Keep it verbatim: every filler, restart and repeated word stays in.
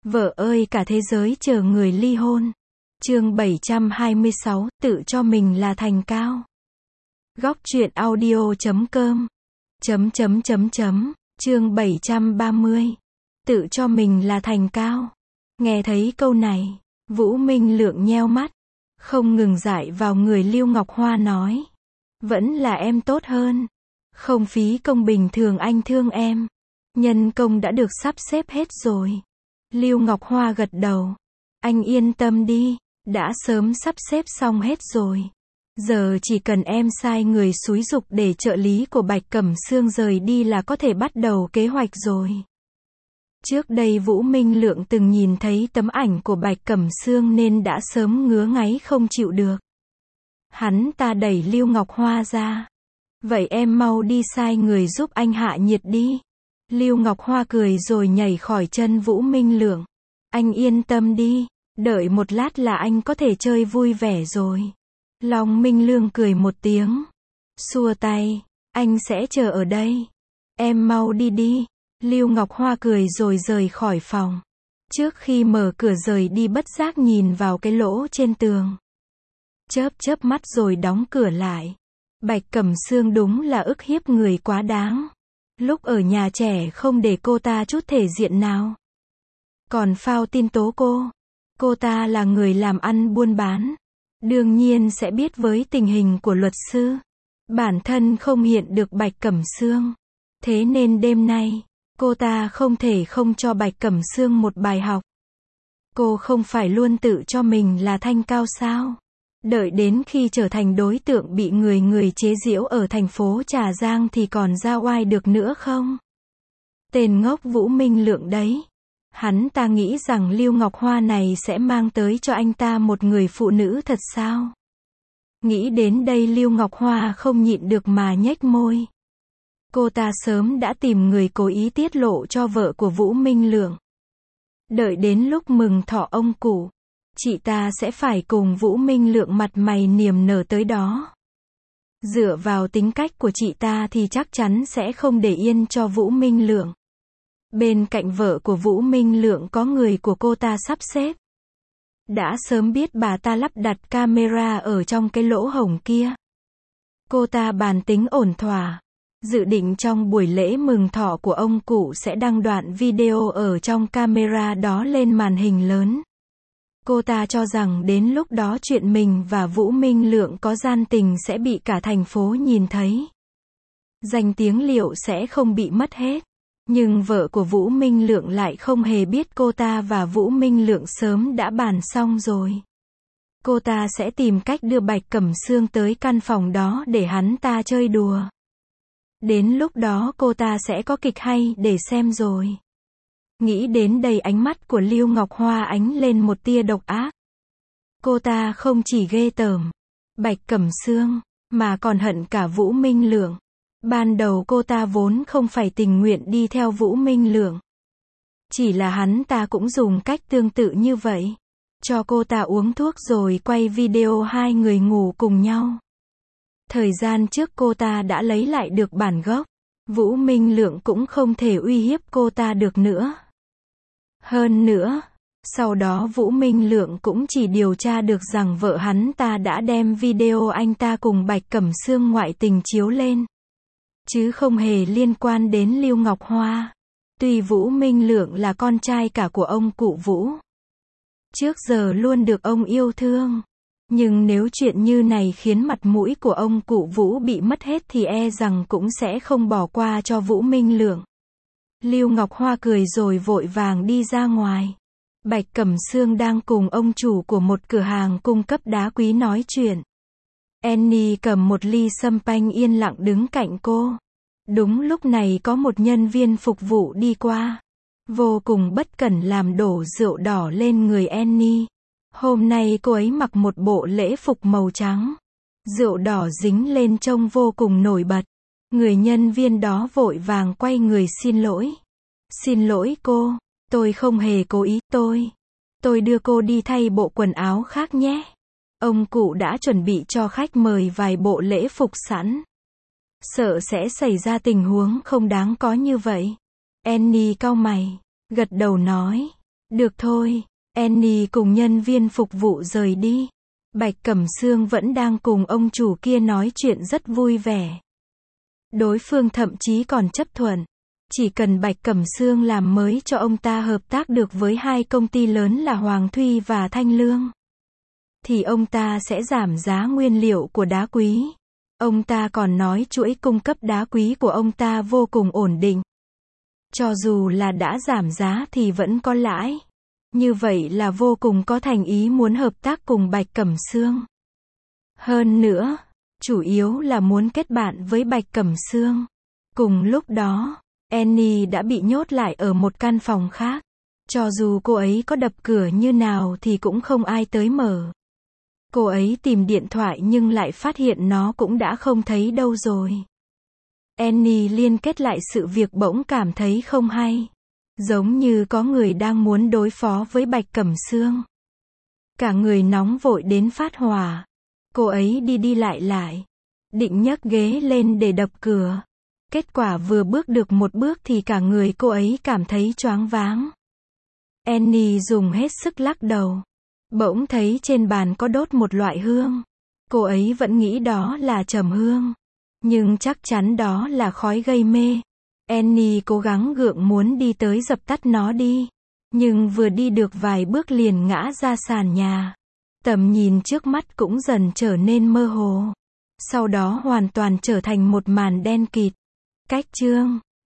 Vợ ơi cả thế giới chờ người ly hôn. Chương bảy trăm hai mươi sáu, tự cho mình là thành cao. Góc truyện audio chấm com. Chấm chấm chấm chấm. Chương bảy trăm ba mươi. Tự cho mình là thành cao. Nghe thấy câu này, Vũ Minh Lượng nheo mắt, không ngừng dại vào người Lưu Ngọc Hoa nói. Vẫn là em tốt hơn. Không phí công bình thường anh thương em. Nhân công đã được sắp xếp hết rồi. Lưu Ngọc Hoa gật đầu. Anh yên tâm đi, đã sớm sắp xếp xong hết rồi. Giờ chỉ cần em sai người xúi giục để trợ lý của Bạch Cẩm Sương rời đi là có thể bắt đầu kế hoạch rồi. Trước đây Vũ Minh Lượng từng nhìn thấy tấm ảnh của Bạch Cẩm Sương nên đã sớm ngứa ngáy không chịu được. Hắn ta đẩy Lưu Ngọc Hoa ra. Vậy em mau đi sai người giúp anh hạ nhiệt đi. Lưu Ngọc Hoa cười rồi nhảy khỏi chân Vũ Minh Lượng. Anh yên tâm đi, đợi một lát là anh có thể chơi vui vẻ rồi. Long Minh Lương cười một tiếng, xua tay, anh sẽ chờ ở đây. Em mau đi đi. Lưu Ngọc Hoa cười rồi rời khỏi phòng. Trước khi mở cửa rời đi bất giác nhìn vào cái lỗ trên tường. Chớp chớp mắt rồi đóng cửa lại. Bạch Cẩm Sương đúng là ức hiếp người quá đáng. Lúc ở nhà trẻ không để cô ta chút thể diện nào. Còn phao tin tố cô. Cô ta là người làm ăn buôn bán. Đương nhiên sẽ biết với tình hình của luật sư. Bản thân không hiện được Bạch Cẩm Sương. Thế nên đêm nay, cô ta không thể không cho Bạch Cẩm Sương một bài học. Cô không phải luôn tự cho mình là thanh cao sao? Đợi đến khi trở thành đối tượng bị người người chế giễu ở thành phố Trà Giang thì còn ra oai được nữa không? Tên ngốc Vũ Minh Lượng đấy. Hắn ta nghĩ rằng Lưu Ngọc Hoa này sẽ mang tới cho anh ta một người phụ nữ thật sao? Nghĩ đến đây Lưu Ngọc Hoa không nhịn được mà nhếch môi. Cô ta sớm đã tìm người cố ý tiết lộ cho vợ của Vũ Minh Lượng. Đợi đến lúc mừng thọ ông cụ, chị ta sẽ phải cùng Vũ Minh Lượng mặt mày niềm nở tới đó. Dựa vào tính cách của chị ta thì chắc chắn sẽ không để yên cho Vũ Minh Lượng. Bên cạnh vợ của Vũ Minh Lượng có người của cô ta sắp xếp. Đã sớm biết bà ta lắp đặt camera ở trong cái lỗ hổng kia. Cô ta bàn tính ổn thỏa. Dự định trong buổi lễ mừng thọ của ông cụ sẽ đăng đoạn video ở trong camera đó lên màn hình lớn. Cô ta cho rằng đến lúc đó chuyện mình và Vũ Minh Lượng có gian tình sẽ bị cả thành phố nhìn thấy. Danh tiếng liệu sẽ không bị mất hết. Nhưng vợ của Vũ Minh Lượng lại không hề biết cô ta và Vũ Minh Lượng sớm đã bàn xong rồi. Cô ta sẽ tìm cách đưa Bạch Cẩm Sương tới căn phòng đó để hắn ta chơi đùa. Đến lúc đó cô ta sẽ có kịch hay để xem rồi. Nghĩ đến đây ánh mắt của Lưu Ngọc Hoa ánh lên một tia độc ác. Cô ta không chỉ ghê tởm Bạch Cẩm Sương, mà còn hận cả Vũ Minh Lượng. Ban đầu cô ta vốn không phải tình nguyện đi theo Vũ Minh Lượng. Chỉ là hắn ta cũng dùng cách tương tự như vậy. Cho cô ta uống thuốc rồi quay video hai người ngủ cùng nhau. Thời gian trước cô ta đã lấy lại được bản gốc. Vũ Minh Lượng cũng không thể uy hiếp cô ta được nữa. Hơn nữa, sau đó Vũ Minh Lượng cũng chỉ điều tra được rằng vợ hắn ta đã đem video anh ta cùng Bạch Cẩm Sương ngoại tình chiếu lên. Chứ không hề liên quan đến Lưu Ngọc Hoa. Tuy Vũ Minh Lượng là con trai cả của ông cụ Vũ. Trước giờ luôn được ông yêu thương. Nhưng nếu chuyện như này khiến mặt mũi của ông cụ Vũ bị mất hết thì e rằng cũng sẽ không bỏ qua cho Vũ Minh Lượng. Lưu Ngọc Hoa cười rồi vội vàng đi ra ngoài. Bạch Cẩm Sương đang cùng ông chủ của một cửa hàng cung cấp đá quý nói chuyện. Annie cầm một ly sâm panh yên lặng đứng cạnh cô. Đúng lúc này có một nhân viên phục vụ đi qua. Vô cùng bất cẩn làm đổ rượu đỏ lên người Annie. Hôm nay cô ấy mặc một bộ lễ phục màu trắng. Rượu đỏ dính lên trông vô cùng nổi bật. Người nhân viên đó vội vàng quay người xin lỗi. Xin lỗi cô, tôi không hề cố ý, tôi. Tôi đưa cô đi thay bộ quần áo khác nhé. Ông cụ đã chuẩn bị cho khách mời vài bộ lễ phục sẵn. Sợ sẽ xảy ra tình huống không đáng có như vậy. Annie cau mày, gật đầu nói. Được thôi, Annie cùng nhân viên phục vụ rời đi. Bạch Cẩm Sương vẫn đang cùng ông chủ kia nói chuyện rất vui vẻ. Đối phương thậm chí còn chấp thuận. Chỉ cần Bạch Cẩm Sương làm mới cho ông ta hợp tác được với hai công ty lớn là Hoàng Thuy và Thanh Lương, thì ông ta sẽ giảm giá nguyên liệu của đá quý. Ông ta còn nói chuỗi cung cấp đá quý của ông ta vô cùng ổn định. Cho dù là đã giảm giá thì vẫn có lãi. Như vậy là vô cùng có thành ý muốn hợp tác cùng Bạch Cẩm Sương. Hơn nữa, chủ yếu là muốn kết bạn với Bạch Cẩm Sương. Cùng lúc đó, Annie đã bị nhốt lại ở một căn phòng khác. Cho dù cô ấy có đập cửa như nào thì cũng không ai tới mở. Cô ấy tìm điện thoại nhưng lại phát hiện nó cũng đã không thấy đâu rồi. Annie liên kết lại sự việc bỗng cảm thấy không hay. Giống như có người đang muốn đối phó với Bạch Cẩm Sương. Cả người nóng vội đến phát hỏa. Cô ấy đi đi lại lại. Định nhấc ghế lên để đập cửa. Kết quả vừa bước được một bước thì cả người cô ấy cảm thấy choáng váng. Annie dùng hết sức lắc đầu. Bỗng thấy trên bàn có đốt một loại hương. Cô ấy vẫn nghĩ đó là trầm hương. Nhưng chắc chắn đó là khói gây mê. Annie cố gắng gượng muốn đi tới dập tắt nó đi. Nhưng vừa đi được vài bước liền ngã ra sàn nhà. Tầm nhìn trước mắt cũng dần trở nên mơ hồ. Sau đó hoàn toàn trở thành một màn đen kịt. Cách chương